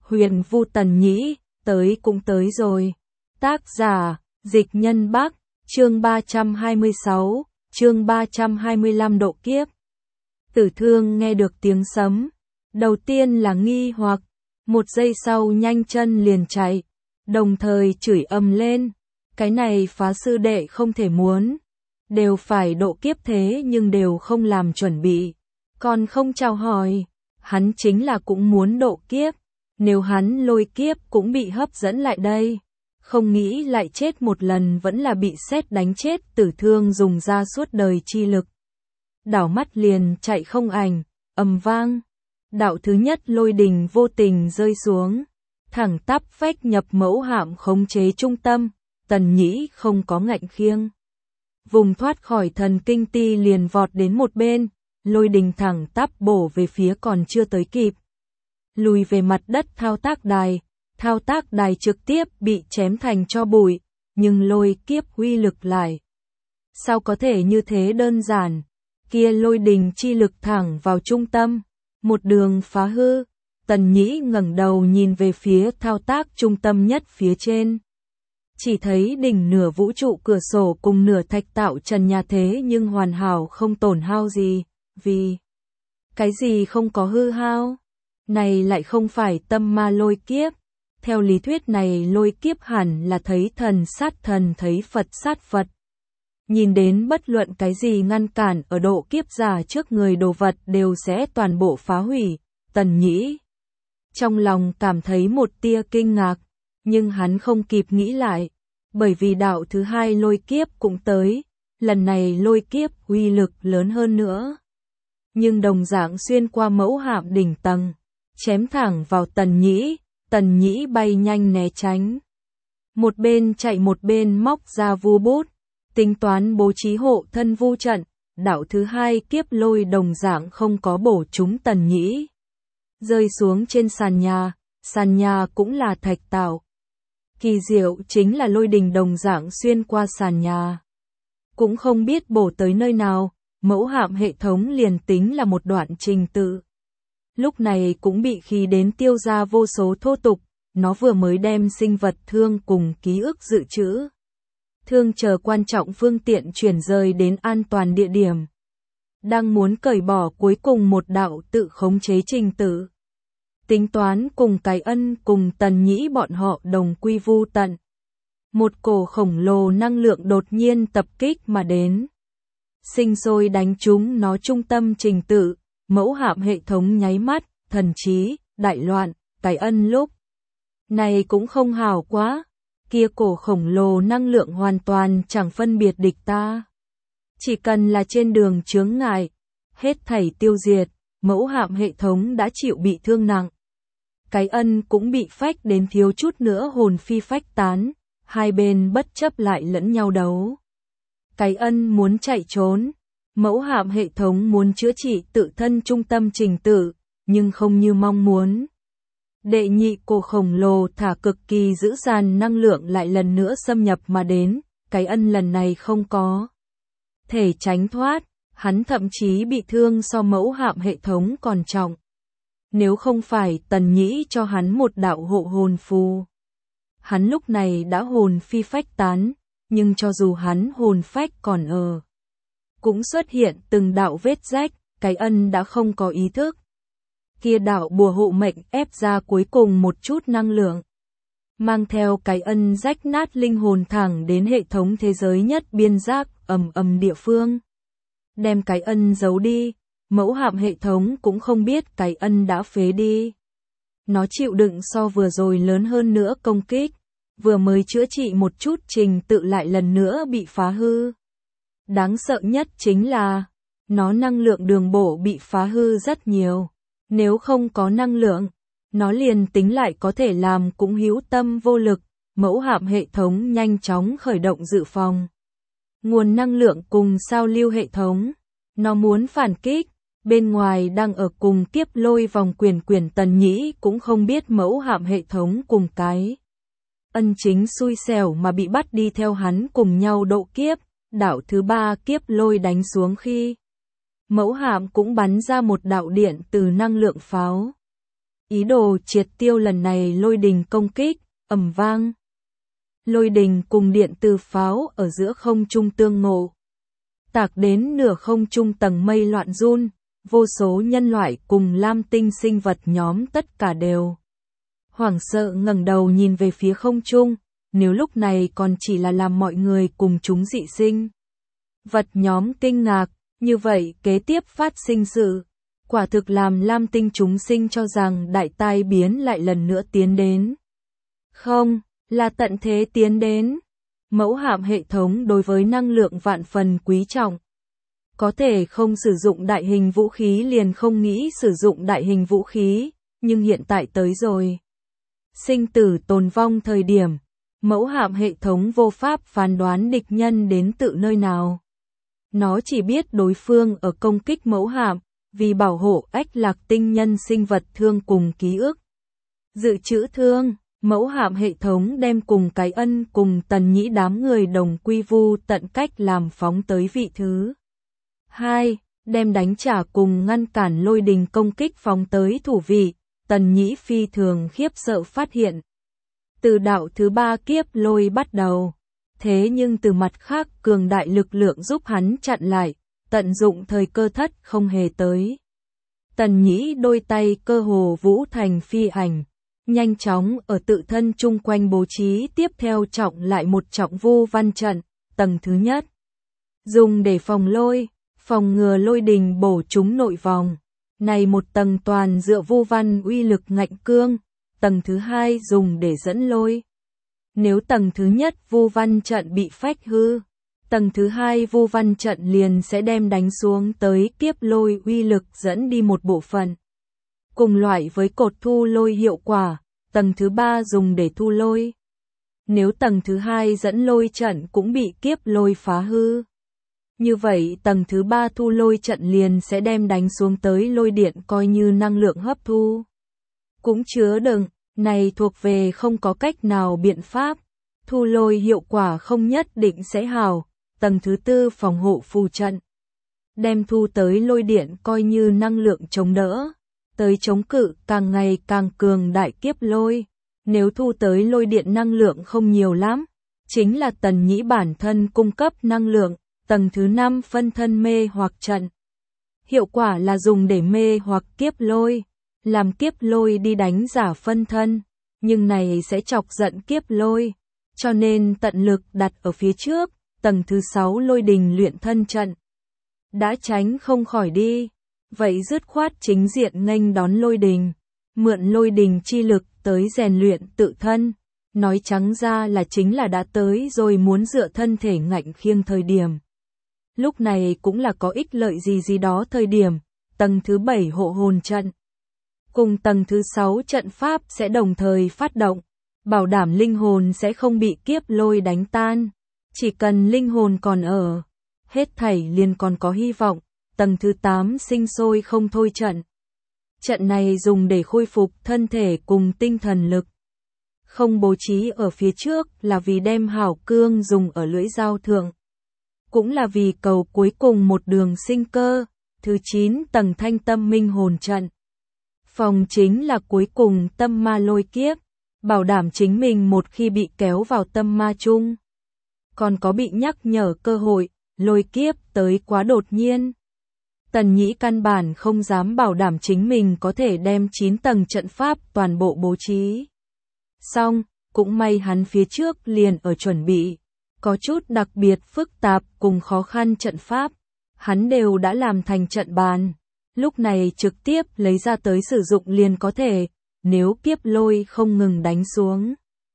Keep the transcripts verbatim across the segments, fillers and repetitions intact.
Huyền Vu Tần Nhĩ, tới cũng tới rồi. Tác giả, Dịch Nhân Bắc, chương ba trăm hai mươi sáu, chương ba trăm hai mươi lăm độ kiếp. Tử Thương nghe được tiếng sấm, đầu tiên là nghi hoặc, một giây sau nhanh chân liền chạy, đồng thời chửi ầm lên, cái này phá sư đệ không thể muốn, đều phải độ kiếp thế nhưng đều không làm chuẩn bị, còn không chào hỏi, hắn chính là cũng muốn độ kiếp, nếu hắn lôi kiếp cũng bị hấp dẫn lại đây, không nghĩ lại chết một lần vẫn là bị sét đánh chết. Tử Thương dùng ra suốt đời chi lực, đảo mắt liền chạy không ảnh, ầm vang, đạo thứ nhất lôi đình vô tình rơi xuống, thẳng tắp phách nhập mẫu hạm khống chế trung tâm. Tần Nhĩ không có ngạnh khiêng, vùng thoát khỏi thần kinh ti liền vọt đến một bên, lôi đình thẳng tắp bổ về phía còn chưa tới kịp, lùi về mặt đất thao tác đài, thao tác đài trực tiếp bị chém thành tro bụi, nhưng lôi kiếp uy lực lại sao có thể như thế đơn giản, kia lôi đình chi lực thẳng vào trung tâm, một đường phá hư. Tần Nhĩ ngẩng đầu nhìn về phía thao tác trung tâm nhất phía trên, chỉ thấy đỉnh nửa vũ trụ cửa sổ cùng nửa thạch tạo trần nhà thế nhưng hoàn hảo không tổn hao gì, vì cái gì không có hư hao, này lại không phải tâm ma lôi kiếp. Theo lý thuyết này lôi kiếp hẳn là thấy thần sát thần thấy Phật sát Phật. Nhìn đến bất luận cái gì ngăn cản ở độ kiếp giả trước người đồ vật đều sẽ toàn bộ phá hủy. Tần Nhĩ trong lòng cảm thấy một tia kinh ngạc, nhưng hắn không kịp nghĩ lại, bởi vì đạo thứ hai lôi kiếp cũng tới, lần này lôi kiếp uy lực lớn hơn nữa. Nhưng đồng dạng xuyên qua mẫu hạm đỉnh tầng, chém thẳng vào Tần Nhĩ. Tần Nhĩ bay nhanh né tránh, một bên chạy một bên móc ra vu bút, tính toán bố trí hộ thân vu trận. Đạo thứ hai kiếp lôi đồng dạng không có bổ trúng Tần Nhĩ, rơi xuống trên sàn nhà, sàn nhà cũng là thạch tạo. Kỳ diệu chính là lôi đình đồng dạng xuyên qua sàn nhà, cũng không biết bổ tới nơi nào, mẫu hạm hệ thống liền tính là một đoạn trình tự, lúc này cũng bị khí đến tiêu ra vô số thô tục. Nó vừa mới đem sinh vật thương cùng ký ức dự trữ thương chờ quan trọng phương tiện chuyển rời đến an toàn địa điểm, đang muốn cởi bỏ cuối cùng một đạo tự khống chế trình tự, tính toán cùng cái ân cùng Tần Nhĩ bọn họ đồng quy vu tận. Một cổ khổng lồ năng lượng đột nhiên tập kích mà đến, sinh sôi đánh trúng nó trung tâm trình tự. Mẫu hạm hệ thống nháy mắt, thần trí, đại loạn. Cái ân lúc này cũng không hảo quá, kia cổ khổng lồ năng lượng hoàn toàn chẳng phân biệt địch ta. Chỉ cần là trên đường chướng ngại, hết thảy tiêu diệt. Mẫu hạm hệ thống đã chịu bị thương nặng, cái ân cũng bị phách đến thiếu chút nữa hồn phi phách tán, hai bên bất chấp lại lẫn nhau đấu. Cái ân muốn chạy trốn, mẫu hạm hệ thống muốn chữa trị tự thân trung tâm trình tự, nhưng không như mong muốn. Đệ nhị cổ khổng lồ thả cực kỳ dữ dằn năng lượng lại lần nữa xâm nhập mà đến, cái ân lần này không có thể tránh thoát, hắn thậm chí bị thương so mẫu hạm hệ thống còn trọng. Nếu không phải Tần Nhĩ cho hắn một đạo hộ hồn phù, hắn lúc này đã hồn phi phách tán, nhưng cho dù hắn hồn phách còn ở, cũng xuất hiện từng đạo vết rách. Cái ân đã không có ý thức. Kia đạo bùa hộ mệnh ép ra cuối cùng một chút năng lượng, mang theo cái ân rách nát linh hồn thẳng đến hệ thống thế giới nhất biên giác ầm ầm địa phương, đem cái ân giấu đi. Mẫu hạm hệ thống cũng không biết cái ân đã phế đi, nó chịu đựng so vừa rồi lớn hơn nữa công kích, vừa mới chữa trị một chút trình tự lại lần nữa bị phá hư. Đáng sợ nhất chính là nó năng lượng đường bổ bị phá hư rất nhiều. Nếu không có năng lượng, nó liền tính lại có thể làm cũng hữu tâm vô lực. Mẫu hạm hệ thống nhanh chóng khởi động dự phòng nguồn năng lượng cùng sao lưu hệ thống. Nó muốn phản kích, bên ngoài đang ở cùng kiếp lôi vòng quyền quyền Tần Nhĩ cũng không biết mẫu hạm hệ thống cùng cái ân chính xui xẻo mà bị bắt đi theo hắn cùng nhau độ kiếp. Đạo thứ ba kiếp lôi đánh xuống khi mẫu hạm cũng bắn ra một đạo điện từ năng lượng pháo. ý đồ triệt tiêu lần này lôi đình công kích, ầm vang. Lôi đình cùng điện từ pháo ở giữa không trung tương ngộ. Tạc đến nửa không trung tầng mây loạn run, vô số nhân loại cùng lam tinh sinh vật nhóm tất cả đều hoảng sợ ngẩng đầu nhìn về phía không trung, nếu lúc này còn chỉ là làm mọi người cùng chúng dị sinh. Vật nhóm kinh ngạc, như vậy kế tiếp phát sinh sự, quả thực làm lam tinh chúng sinh cho rằng đại tai biến lại lần nữa tiến đến. Không, là tận thế tiến đến. Mẫu hạm hệ thống đối với năng lượng vạn phần quý trọng. Có thể không sử dụng đại hình vũ khí liền không nghĩ sử dụng đại hình vũ khí, nhưng hiện tại tới rồi. Sinh tử tồn vong thời điểm, mẫu hạm hệ thống vô pháp phán đoán địch nhân đến tự nơi nào. Nó chỉ biết đối phương ở công kích mẫu hạm, vì bảo hộ ách lạc tinh nhân sinh vật thương cùng ký ức. Dự trữ thương, mẫu hạm hệ thống đem cùng cái ân cùng tần nhĩ đám người đồng quy vu tận cách làm phóng tới vị thứ. hai. Đem đánh trả cùng ngăn cản lôi đình công kích phóng tới thủ vị, tần nhĩ phi thường khiếp sợ phát hiện. Từ đạo thứ ba kiếp lôi bắt đầu. Thế nhưng từ mặt khác cường đại lực lượng giúp hắn chặn lại, tận dụng thời cơ thất không hề tới. Tần nhĩ đôi tay cơ hồ vũ thành phi ảnh, nhanh chóng ở tự thân chung quanh bố trí tiếp theo trọng lại một trọng vu văn trận, tầng thứ nhất. Dùng để phòng lôi, phòng ngừa lôi đình bổ trúng nội vòng. Này một tầng toàn dựa vu văn uy lực ngạnh cương, tầng thứ hai dùng để dẫn lôi. Nếu tầng thứ nhất vu văn trận bị phách hư, tầng thứ hai vu văn trận liền sẽ đem đánh xuống tới kiếp lôi uy lực dẫn đi một bộ phận. Cùng loại với cột thu lôi hiệu quả, tầng thứ ba dùng để thu lôi. Nếu tầng thứ hai dẫn lôi trận cũng bị kiếp lôi phá hư, như vậy tầng thứ ba thu lôi trận liền sẽ đem đánh xuống tới lôi điện coi như năng lượng hấp thu. Cũng chứa đựng, này thuộc về không có cách nào biện pháp, thu lôi hiệu quả không nhất định sẽ hào, tầng thứ tư phòng hộ phù trận. Đem thu tới lôi điện coi như năng lượng chống đỡ, tới chống cự càng ngày càng cường đại kiếp lôi. Nếu thu tới lôi điện năng lượng không nhiều lắm, chính là tần nhĩ bản thân cung cấp năng lượng, tầng thứ năm phân thân mê hoặc trận. Hiệu quả là dùng để mê hoặc kiếp lôi, làm kiếp lôi đi đánh giả phân thân, nhưng này sẽ chọc giận kiếp lôi, cho nên tận lực đặt ở phía trước, tầng thứ sáu lôi đình luyện thân trận. Đã tránh không khỏi đi, vậy dứt khoát chính diện nghênh đón lôi đình, mượn lôi đình chi lực tới rèn luyện tự thân, nói trắng ra là chính là đã tới rồi muốn dựa thân thể ngạnh khiêng thời điểm. Lúc này cũng là có ích lợi gì gì đó thời điểm, tầng thứ bảy hộ hồn trận. Cùng tầng thứ sáu trận pháp sẽ đồng thời phát động, bảo đảm linh hồn sẽ không bị kiếp lôi đánh tan. Chỉ cần linh hồn còn ở, hết thảy liền còn có hy vọng. Tầng thứ tám sinh sôi không thôi trận. Trận này dùng để khôi phục thân thể cùng tinh thần lực. Không bố trí ở phía trước là vì đem hảo cương dùng ở lưỡi dao thượng. Cũng là vì cầu cuối cùng một đường sinh cơ. Thứ chín tầng thanh tâm minh hồn trận. Phòng chính là cuối cùng tâm ma lôi kiếp, bảo đảm chính mình một khi bị kéo vào tâm ma chung. Còn có bị nhắc nhở cơ hội, lôi kiếp tới quá đột nhiên. Tần nhĩ căn bản không dám bảo đảm chính mình có thể đem chín tầng trận pháp toàn bộ bố trí. Xong, cũng may hắn phía trước liền ở chuẩn bị. Có chút đặc biệt phức tạp cùng khó khăn trận pháp, hắn đều đã làm thành trận bàn. Lúc này trực tiếp lấy ra tới sử dụng liền có thể, nếu kiếp lôi không ngừng đánh xuống.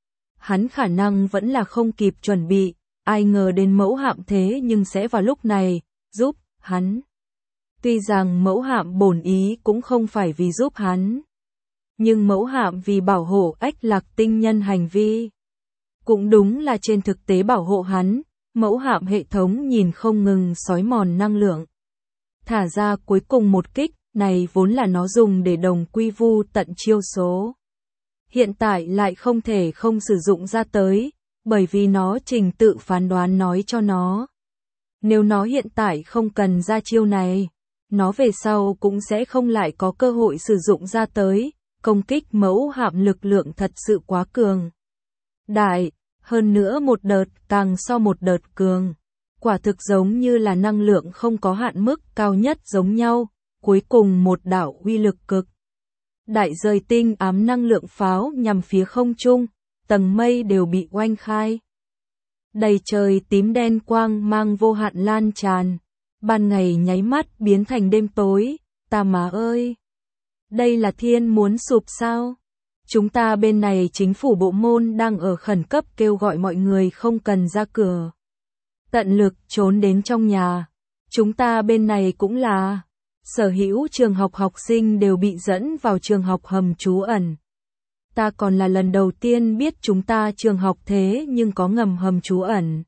Hắn khả năng vẫn là không kịp chuẩn bị, ai ngờ đến mẫu hạm thế nhưng sẽ vào lúc này, giúp hắn. Tuy rằng mẫu hạm bổn ý cũng không phải vì giúp hắn, nhưng mẫu hạm vì bảo hộ ách lạc tinh nhân hành vi. Cũng đúng là trên thực tế bảo hộ hắn, mẫu hạm hệ thống nhìn không ngừng xói mòn năng lượng. Thả ra cuối cùng một kích, này vốn là nó dùng để đồng quy vu tận chiêu số. Hiện tại lại không thể không sử dụng ra tới, bởi vì nó trình tự phán đoán nói cho nó. Nếu nó hiện tại không cần ra chiêu này, nó về sau cũng sẽ không lại có cơ hội sử dụng ra tới, công kích mẫu hạm lực lượng thật sự quá cường đại, hơn nữa một đợt càng so một đợt cường. Quả thực giống như là năng lượng không có hạn mức cao nhất giống nhau, cuối cùng một đạo uy lực cực đại rời tinh ám năng lượng pháo nhằm phía không trung, tầng mây đều bị oanh khai. Đầy trời tím đen quang mang vô hạn lan tràn, ban ngày nháy mắt biến thành đêm tối, ta má ơi! Đây là thiên muốn sụp sao? Chúng ta bên này chính phủ bộ môn đang ở khẩn cấp kêu gọi mọi người không cần ra cửa. Tận lực trốn đến trong nhà. Chúng ta bên này cũng là sở hữu trường học học sinh đều bị dẫn vào trường học hầm trú ẩn. Ta còn là lần đầu tiên biết chúng ta trường học thế nhưng có ngầm hầm trú ẩn.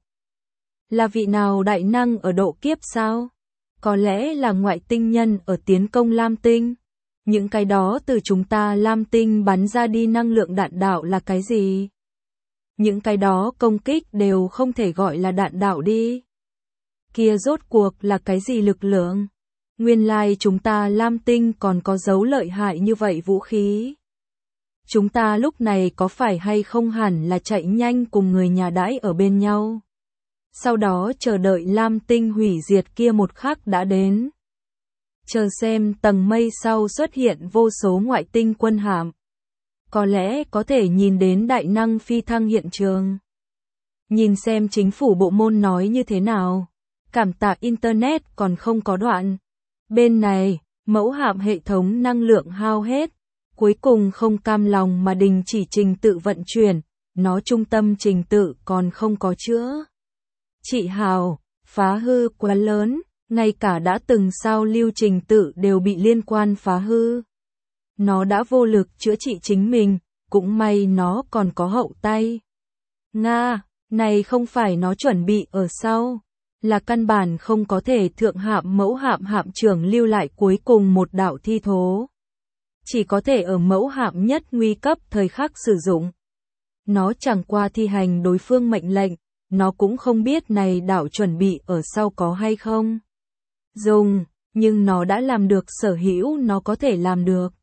Là vị nào đại năng ở độ kiếp sao? Có lẽ là ngoại tinh nhân ở tiến công Lam Tinh. Những cái đó từ chúng ta Lam Tinh bắn ra đi năng lượng đạn đạo là cái gì? Những cái đó công kích đều không thể gọi là đạn đạo đi. Kia rốt cuộc là cái gì lực lượng? Nguyên lai chúng ta Lam Tinh còn có dấu lợi hại như vậy vũ khí. Chúng ta lúc này có phải hay không hẳn là chạy nhanh cùng người nhà đãi ở bên nhau. Sau đó chờ đợi Lam Tinh hủy diệt kia một khắc đã đến. Chờ xem tầng mây sau xuất hiện vô số ngoại tinh quân hạm. Có lẽ có thể nhìn đến đại năng phi thăng hiện trường. Nhìn xem chính phủ bộ môn nói như thế nào. Cảm tạ Internet còn không có đoạn. Bên này, mẫu hạm hệ thống năng lượng hao hết. Cuối cùng không cam lòng mà đình chỉ trình tự vận chuyển. Nó trung tâm trình tự còn không có chữa. Chị Hào, phá hư quá lớn. Ngay cả đã từng sao lưu trình tự đều bị liên quan phá hư. Nó đã vô lực chữa trị chính mình, cũng may nó còn có hậu tay. Nga, này không phải nó chuẩn bị ở sau, là căn bản không có thể thượng hạm mẫu hạm hạm trưởng lưu lại cuối cùng một đạo thi thố. Chỉ có thể ở mẫu hạm nhất nguy cấp thời khắc sử dụng. Nó chẳng qua thi hành đối phương mệnh lệnh, nó cũng không biết này đạo chuẩn bị ở sau có hay không. Dùng, nhưng nó đã làm được sở hữu nó có thể làm được.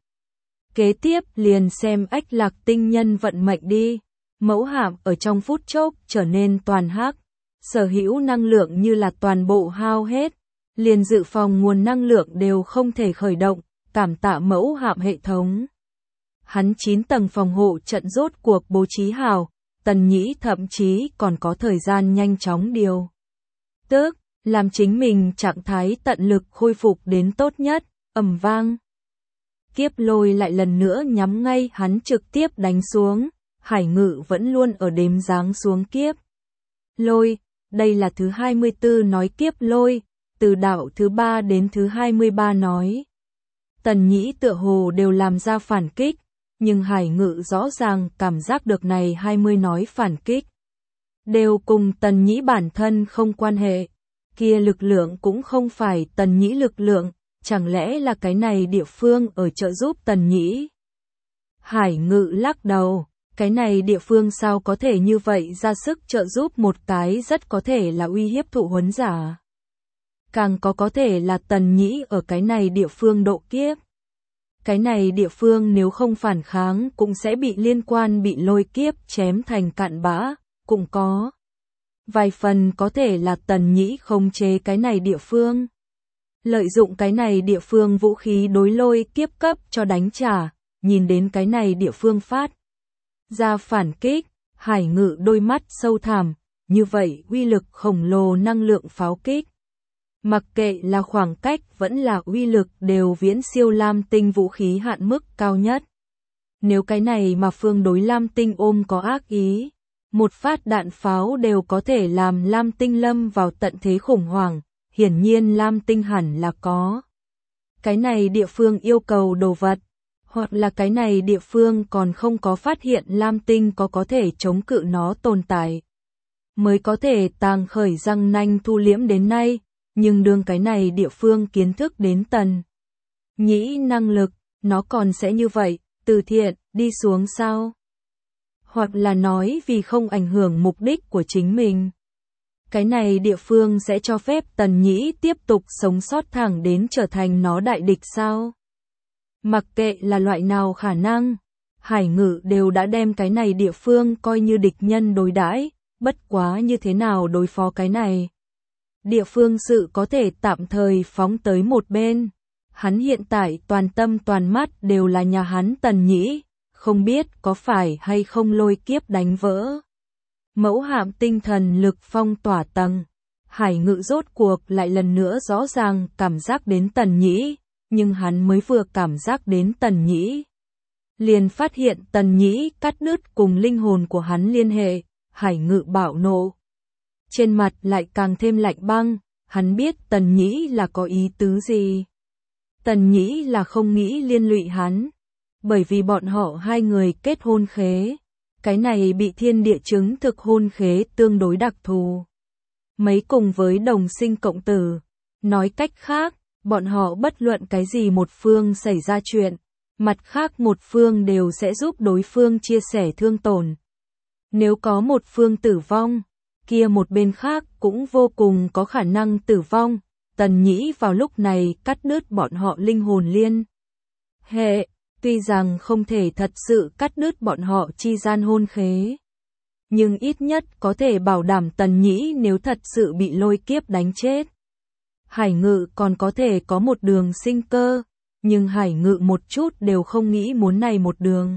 Kế tiếp liền xem ách lạc tinh nhân vận mệnh đi. Mẫu hạm ở trong phút chốc trở nên toàn hắc. Sở hữu năng lượng như là toàn bộ hao hết. Liền dự phòng nguồn năng lượng đều không thể khởi động. Cảm tạ mẫu hạm hệ thống. Hắn chín tầng phòng hộ trận rốt cuộc bố trí hào. Tần Nhĩ thậm chí còn có thời gian nhanh chóng điều. Tức, làm chính mình trạng thái tận lực khôi phục đến tốt nhất, ầm vang. Kiếp lôi lại lần nữa nhắm ngay hắn trực tiếp đánh xuống, Hải Ngự vẫn luôn ở đếm giáng xuống kiếp. Lôi, đây là thứ hai mươi tư nói kiếp lôi, từ đạo thứ ba đến thứ hai mươi ba nói. Tần Nhĩ tựa hồ đều làm ra phản kích, nhưng Hải Ngự rõ ràng cảm giác được này hai mươi nói phản kích. Đều cùng Tần Nhĩ bản thân không quan hệ. Kia lực lượng cũng không phải Tần Nhĩ lực lượng, chẳng lẽ là cái này địa phương ở trợ giúp Tần Nhĩ? Hải Ngự lắc đầu, cái này địa phương sao có thể như vậy ra sức trợ giúp một cái rất có thể là uy hiếp thụ huấn giả. Càng có có thể là Tần Nhĩ ở cái này địa phương độ kiếp. Cái này địa phương nếu không phản kháng cũng sẽ bị liên quan bị lôi kiếp chém thành cạn bã, cũng có. Vài phần có thể là Tần Nhĩ khống chế cái này địa phương. Lợi dụng cái này địa phương vũ khí đối lôi kiếp cấp cho đánh trả, nhìn đến cái này địa phương phát ra phản kích, Hải Ngự đôi mắt sâu thẳm, như vậy uy lực khổng lồ năng lượng pháo kích. Mặc kệ là khoảng cách vẫn là uy lực đều viễn siêu Lam Tinh vũ khí hạn mức cao nhất. Nếu cái này mà phương đối Lam Tinh ôm có ác ý, một phát đạn pháo đều có thể làm Lam Tinh lâm vào tận thế khủng hoảng, hiển nhiên Lam Tinh hẳn là có. Cái này địa phương yêu cầu đồ vật, hoặc là cái này địa phương còn không có phát hiện Lam Tinh có có thể chống cự nó tồn tại. Mới có thể tàng khởi răng nanh thu liễm đến nay, nhưng đương cái này địa phương kiến thức đến Tần Nhĩ năng lực, nó còn sẽ như vậy, từ thiện, đi xuống sao? Hoặc là nói vì không ảnh hưởng mục đích của chính mình. Cái này địa phương sẽ cho phép Tần Nhĩ tiếp tục sống sót thẳng đến trở thành nó đại địch sao? Mặc kệ là loại nào khả năng, Hải Ngự đều đã đem cái này địa phương coi như địch nhân đối đãi, bất quá như thế nào đối phó cái này. Địa phương sự có thể tạm thời phóng tới một bên. Hắn hiện tại toàn tâm toàn mắt đều là nhà hắn Tần Nhĩ, không biết có phải hay không lôi kiếp đánh vỡ. Mẫu hạm tinh thần lực phong tỏa tầng. Hải Ngự rốt cuộc lại lần nữa rõ ràng cảm giác đến Tần Nhĩ, nhưng hắn mới vừa cảm giác đến Tần Nhĩ. Liền phát hiện Tần Nhĩ cắt đứt cùng linh hồn của hắn liên hệ, Hải Ngự bạo nộ. Trên mặt lại càng thêm lạnh băng, hắn biết Tần Nhĩ là có ý tứ gì. Tần Nhĩ là không nghĩ liên lụy hắn, bởi vì bọn họ hai người kết hôn khế. Cái này bị thiên địa chứng thực hôn khế tương đối đặc thù. Mấy cùng với đồng sinh cộng tử. Nói cách khác, bọn họ bất luận cái gì một phương xảy ra chuyện, mặt khác một phương đều sẽ giúp đối phương chia sẻ thương tổn. Nếu có một phương tử vong, kia một bên khác cũng vô cùng có khả năng tử vong. Tần Nhĩ vào lúc này cắt đứt bọn họ linh hồn liên hệ, tuy rằng không thể thật sự cắt đứt bọn họ chi gian hôn khế, nhưng ít nhất có thể bảo đảm Tần Nhĩ nếu thật sự bị lôi kiếp đánh chết. Hải Ngự còn có thể có một đường sinh cơ, nhưng Hải Ngự một chút đều không nghĩ muốn này một đường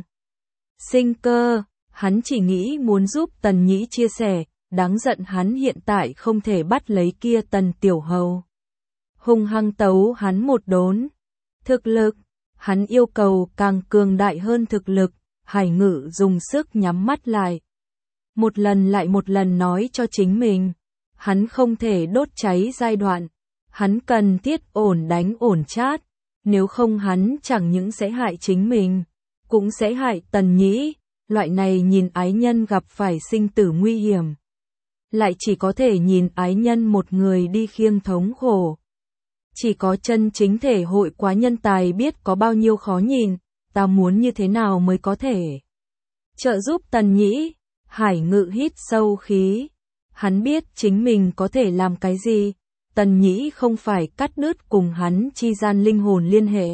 sinh cơ, hắn chỉ nghĩ muốn giúp Tần Nhĩ chia sẻ, đáng giận hắn hiện tại không thể bắt lấy kia Tần Tiểu Hầu. Hung hăng tấu hắn một đốn. Thực lực, hắn yêu cầu càng cường đại hơn thực lực, Hải Ngự dùng sức nhắm mắt lại. Một lần lại một lần nói cho chính mình, hắn không thể đốt cháy giai đoạn, hắn cần thiết ổn đánh ổn chát, nếu không hắn chẳng những sẽ hại chính mình, cũng sẽ hại Tần Nhĩ, loại này nhìn ái nhân gặp phải sinh tử nguy hiểm. Lại chỉ có thể nhìn ái nhân một người đi khiêng thống khổ. Chỉ có chân chính thể hội quá nhân tài biết có bao nhiêu khó nhìn, ta muốn như thế nào mới có thể trợ giúp Tần Nhĩ. Hải Ngự hít sâu khí, hắn biết chính mình có thể làm cái gì, Tần Nhĩ không phải cắt đứt cùng hắn chi gian linh hồn liên hệ.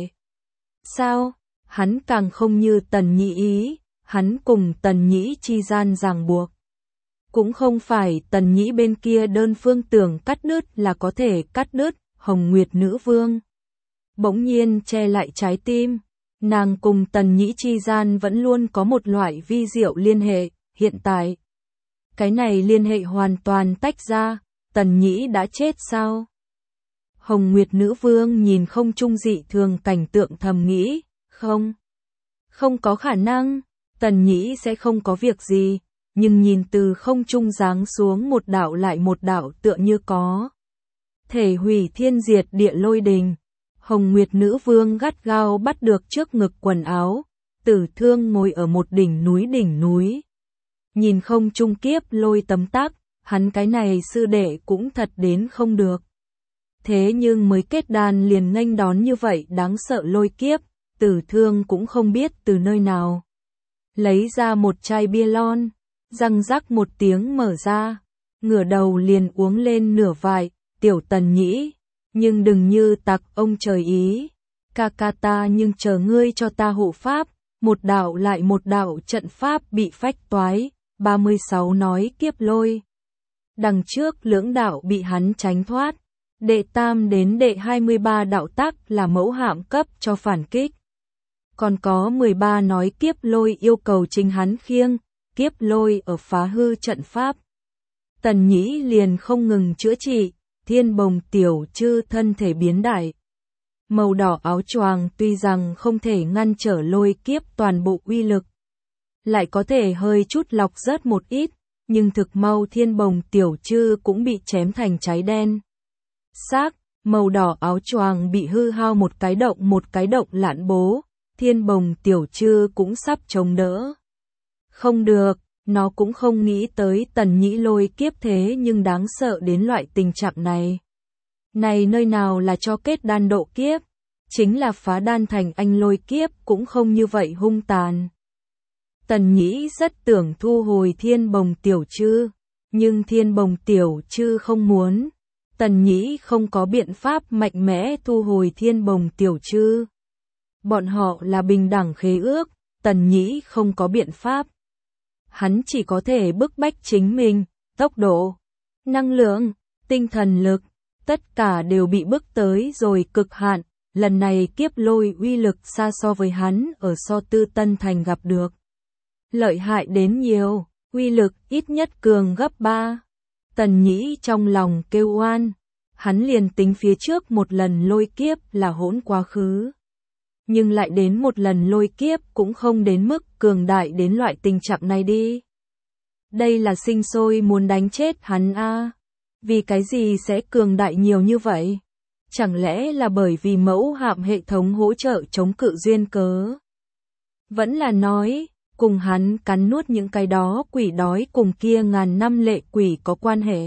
Sao? Hắn càng không như Tần Nhĩ ý, hắn cùng Tần Nhĩ chi gian ràng buộc. Cũng không phải Tần Nhĩ bên kia đơn phương tưởng cắt đứt là có thể cắt đứt. Hồng Nguyệt Nữ Vương bỗng nhiên che lại trái tim, nàng cùng Tần Nhĩ chi gian vẫn luôn có một loại vi diệu liên hệ, hiện tại cái này liên hệ hoàn toàn tách ra, Tần Nhĩ đã chết sao? Hồng Nguyệt Nữ Vương nhìn không trung dị thường cảnh tượng thầm nghĩ, không, không có khả năng, Tần Nhĩ sẽ không có việc gì, nhưng nhìn từ không trung giáng xuống một đạo lại một đạo tựa như có thể hủy thiên diệt địa lôi đình. Hồng Nguyệt Nữ Vương gắt gao bắt được trước ngực quần áo, Tử Thương ngồi ở một đỉnh núi đỉnh núi. Nhìn không trung kiếp lôi tấm tắc, hắn cái này sư đệ cũng thật đến không được. Thế nhưng mới kết đàn liền nghênh đón như vậy đáng sợ lôi kiếp, Tử Thương cũng không biết từ nơi nào. Lấy ra một chai bia lon, răng rắc một tiếng mở ra, ngửa đầu liền uống lên nửa vại. Tiểu Tần Nhĩ, nhưng đừng như tặc ông trời ý, ca ca ta nhưng chờ ngươi cho ta hộ pháp, một đạo lại một đạo trận pháp bị phách toái, ba mươi sáu nói kiếp lôi. Đằng trước lưỡng đạo bị hắn tránh thoát, đệ tam đến đệ hai mươi ba đạo tắc là mẫu hạm cấp cho phản kích. Còn có mười ba nói kiếp lôi yêu cầu chính hắn khiêng, kiếp lôi ở phá hư trận pháp. Tần Nhĩ liền không ngừng chữa trị. Thiên Bồng Tiểu Chư thân thể biến đại. Màu đỏ áo choàng tuy rằng không thể ngăn trở lôi kiếp toàn bộ uy lực, lại có thể hơi chút lọc rớt một ít, nhưng thực mau Thiên Bồng Tiểu Chư cũng bị chém thành cháy đen. Xác, màu đỏ áo choàng bị hư hao một cái động một cái động lạn bố, Thiên Bồng Tiểu Chư cũng sắp chống đỡ. Không được. Nó cũng không nghĩ tới Tần Nhĩ lôi kiếp thế nhưng đáng sợ đến loại tình trạng này. Này nơi nào là cho kết đan độ kiếp, chính là phá đan thành anh lôi kiếp cũng không như vậy hung tàn. Tần Nhĩ rất tưởng thu hồi Thiên Bồng Tiểu Chư, nhưng Thiên Bồng Tiểu Chư không muốn. Tần Nhĩ không có biện pháp mạnh mẽ thu hồi Thiên Bồng Tiểu Chư. Bọn họ là bình đẳng khế ước, Tần Nhĩ không có biện pháp. Hắn chỉ có thể bức bách chính mình, tốc độ, năng lượng, tinh thần lực, tất cả đều bị bức tới rồi cực hạn. Lần này kiếp lôi uy lực xa so với hắn ở So Tư Tân Thành gặp được. Lợi hại đến nhiều, uy lực ít nhất cường gấp ba. Tần Nhĩ trong lòng kêu oan, hắn liền tính phía trước một lần lôi kiếp là hỗn quá khứ. Nhưng lại đến một lần lôi kiếp cũng không đến mức cường đại đến loại tình trạng này đi. Đây là sinh sôi muốn đánh chết hắn a. À. Vì cái gì sẽ cường đại nhiều như vậy? Chẳng lẽ là bởi vì mẫu hạm hệ thống hỗ trợ chống cự duyên cớ? Vẫn là nói, cùng hắn cắn nuốt những cái đó quỷ đói cùng kia ngàn năm lệ quỷ có quan hệ.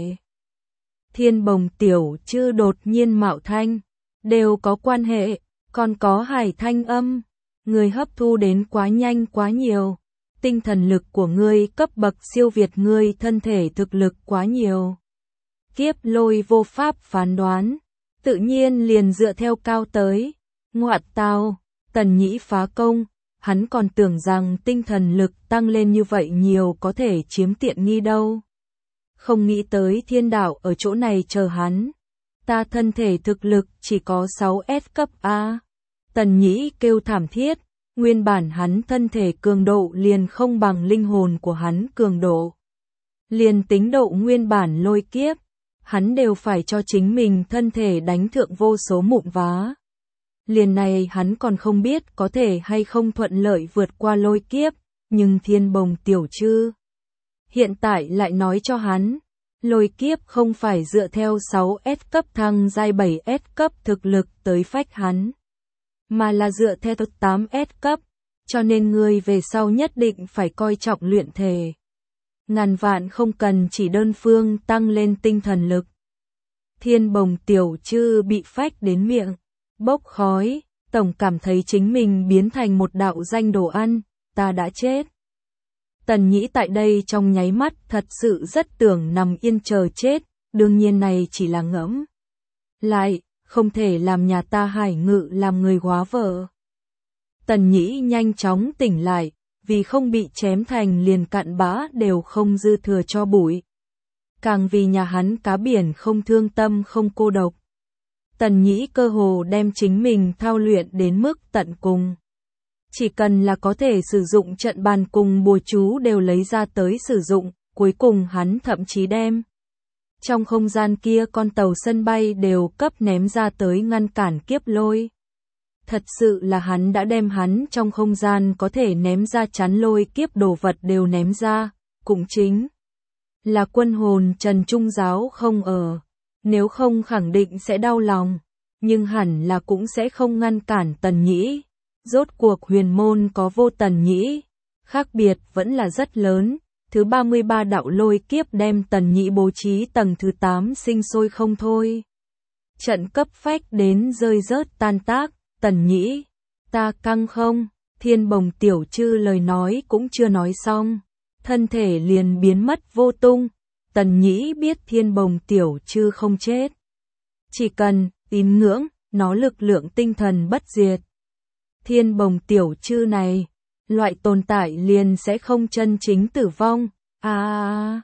Thiên Bồng Tiểu Chư đột nhiên mạo thanh, đều có quan hệ, còn có Hải thanh âm. Người hấp thu đến quá nhanh quá nhiều, tinh thần lực của ngươi cấp bậc siêu việt ngươi thân thể thực lực quá nhiều. Kiếp lôi vô pháp phán đoán, tự nhiên liền dựa theo cao tới. Ngoạn tao, Tần Nhĩ phá công, hắn còn tưởng rằng tinh thần lực tăng lên như vậy nhiều có thể chiếm tiện nghi đâu. Không nghĩ tới thiên đạo ở chỗ này chờ hắn. Ta thân thể thực lực chỉ có sáu S cấp A. Tần Nhĩ kêu thảm thiết, nguyên bản hắn thân thể cường độ liền không bằng linh hồn của hắn cường độ. Liền tính độ nguyên bản lôi kiếp, hắn đều phải cho chính mình thân thể đánh thượng vô số mụn vá. Liền này hắn còn không biết có thể hay không thuận lợi vượt qua lôi kiếp, nhưng Thiên Bồng Tiểu Chư hiện tại lại nói cho hắn, lôi kiếp không phải dựa theo sáu S cấp thăng giai bảy S cấp thực lực tới phách hắn, mà là dựa theo tám S cấp, cho nên người về sau nhất định phải coi trọng luyện thể. Ngàn vạn không cần chỉ đơn phương tăng lên tinh thần lực. Thiên Bồng Tiểu Chư bị phách đến miệng, bốc khói, tổng cảm thấy chính mình biến thành một đạo danh đồ ăn, ta đã chết. Tần Nhĩ tại đây trong nháy mắt thật sự rất tưởng nằm yên chờ chết, đương nhiên này chỉ là ngẫm. Lại, không thể làm nhà ta Hải Ngự làm người hóa vợ. Tần Nhĩ nhanh chóng tỉnh lại, vì không bị chém thành liền cặn bã đều không dư thừa cho bụi. Càng vì nhà hắn cá biển không thương tâm không cô độc. Tần Nhĩ cơ hồ đem chính mình thao luyện đến mức tận cùng. Chỉ cần là có thể sử dụng trận bàn cùng bùa chú đều lấy ra tới sử dụng, cuối cùng hắn thậm chí đem. Trong không gian kia con tàu sân bay đều cấp ném ra tới ngăn cản kiếp lôi. Thật sự là hắn đã đem hắn trong không gian có thể ném ra chắn lôi kiếp đồ vật đều ném ra, cũng chính là quân hồn Trần Trung Giáo không ở, nếu không khẳng định sẽ đau lòng, nhưng hẳn là cũng sẽ không ngăn cản Tần Nhĩ. Rốt cuộc huyền môn có vô Tần Nhĩ, khác biệt vẫn là rất lớn. Thứ ba mươi ba đạo lôi kiếp đem Tần Nhĩ bố trí tầng thứ tám sinh sôi không thôi. Trận cấp phách đến rơi rớt tan tác, Tần Nhĩ, ta căng không? Thiên Bồng Tiểu Chư lời nói cũng chưa nói xong, thân thể liền biến mất vô tung. Tần Nhĩ biết Thiên Bồng Tiểu Chư không chết, chỉ cần tín ngưỡng, nó lực lượng tinh thần bất diệt. Thiên Bồng Tiểu Chư này, loại tồn tại liền sẽ không chân chính tử vong. À,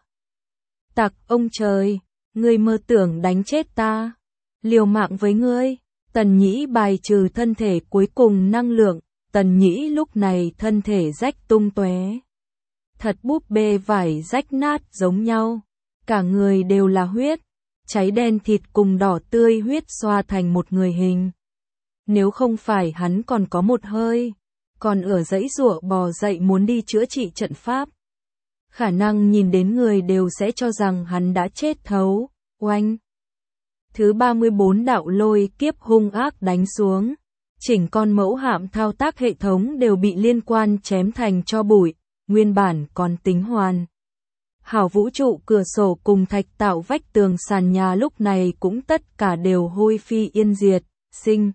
tặc ông trời, ngươi mơ tưởng đánh chết ta, liều mạng với ngươi. Tần Nhĩ bài trừ thân thể cuối cùng năng lượng, Tần Nhĩ lúc này thân thể rách tung tóe, thật búp bê vải rách nát giống nhau, cả người đều là huyết, cháy đen thịt cùng đỏ tươi huyết xoa thành một người hình. Nếu không phải hắn còn có một hơi, còn ở dãy giụa bò dậy muốn đi chữa trị trận pháp, khả năng nhìn đến người đều sẽ cho rằng hắn đã chết thấu. Oanh! Thứ ba mươi bốn đạo lôi kiếp hung ác đánh xuống, chỉnh con mẫu hạm thao tác hệ thống đều bị liên quan chém thành cho bụi, nguyên bản còn tính hoàn hảo vũ trụ cửa sổ cùng thạch tạo vách tường sàn nhà lúc này cũng tất cả đều hôi phi yên diệt, sinh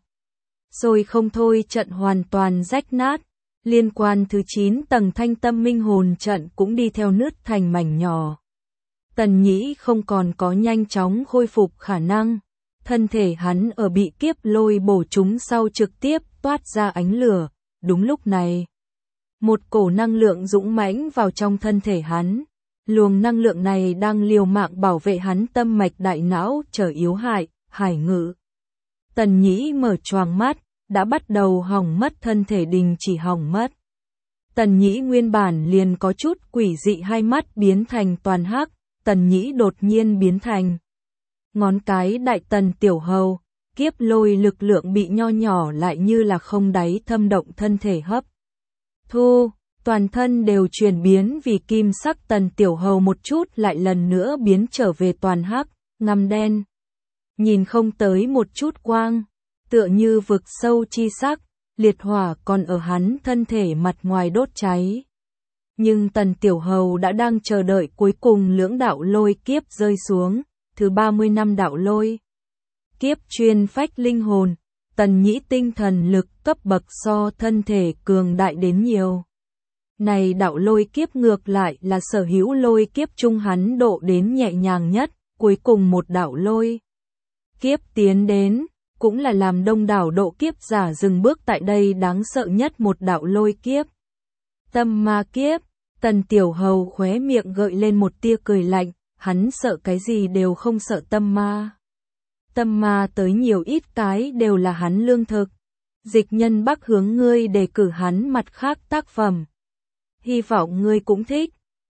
rồi không thôi trận hoàn toàn rách nát, liên quan thứ chín tầng thanh tâm minh hồn trận cũng đi theo nứt thành mảnh nhỏ. Tần Nhĩ không còn có nhanh chóng khôi phục khả năng, thân thể hắn ở bị kiếp lôi bổ trúng sau trực tiếp toát ra ánh lửa, đúng lúc này. Một cổ năng lượng dũng mãnh vào trong thân thể hắn. Luồng năng lượng này đang liều mạng bảo vệ hắn tâm mạch đại não trở yếu hại, hải ngự. Tần Nhĩ mở choàng mắt, đã bắt đầu hỏng mất thân thể đình chỉ hỏng mất. Tần Nhĩ nguyên bản liền có chút quỷ dị hai mắt biến thành toàn hắc, Tần Nhĩ đột nhiên biến thành ngón cái đại tần tiểu hầu, kiếp lôi lực lượng bị nho nhỏ lại như là không đáy thâm động thân thể hấp. Thu, toàn thân đều chuyển biến vì kim sắc tần tiểu hầu một chút lại lần nữa biến trở về toàn hắc, ngăm đen. Nhìn không tới một chút quang, tựa như vực sâu chi sắc, liệt hỏa còn ở hắn thân thể mặt ngoài đốt cháy. Nhưng tần tiểu hầu đã đang chờ đợi cuối cùng lưỡng đạo lôi kiếp rơi xuống, thứ ba mươi năm đạo lôi. Kiếp chuyên phách linh hồn, Tần Nhĩ tinh thần lực cấp bậc so thân thể cường đại đến nhiều. Này đạo lôi kiếp ngược lại là sở hữu lôi kiếp trung hắn độ đến nhẹ nhàng nhất, cuối cùng một đạo lôi kiếp tiến đến, cũng là làm đông đảo độ kiếp giả dừng bước tại đây đáng sợ nhất một đạo lôi kiếp. Tâm ma kiếp, Tần Tiểu Hầu khóe miệng gợi lên một tia cười lạnh, hắn sợ cái gì đều không sợ tâm ma. Tâm ma tới nhiều ít cái đều là hắn lương thực. Dịch Nhân Bắc hướng ngươi đề cử hắn mặt khác tác phẩm. Hy vọng ngươi cũng thích.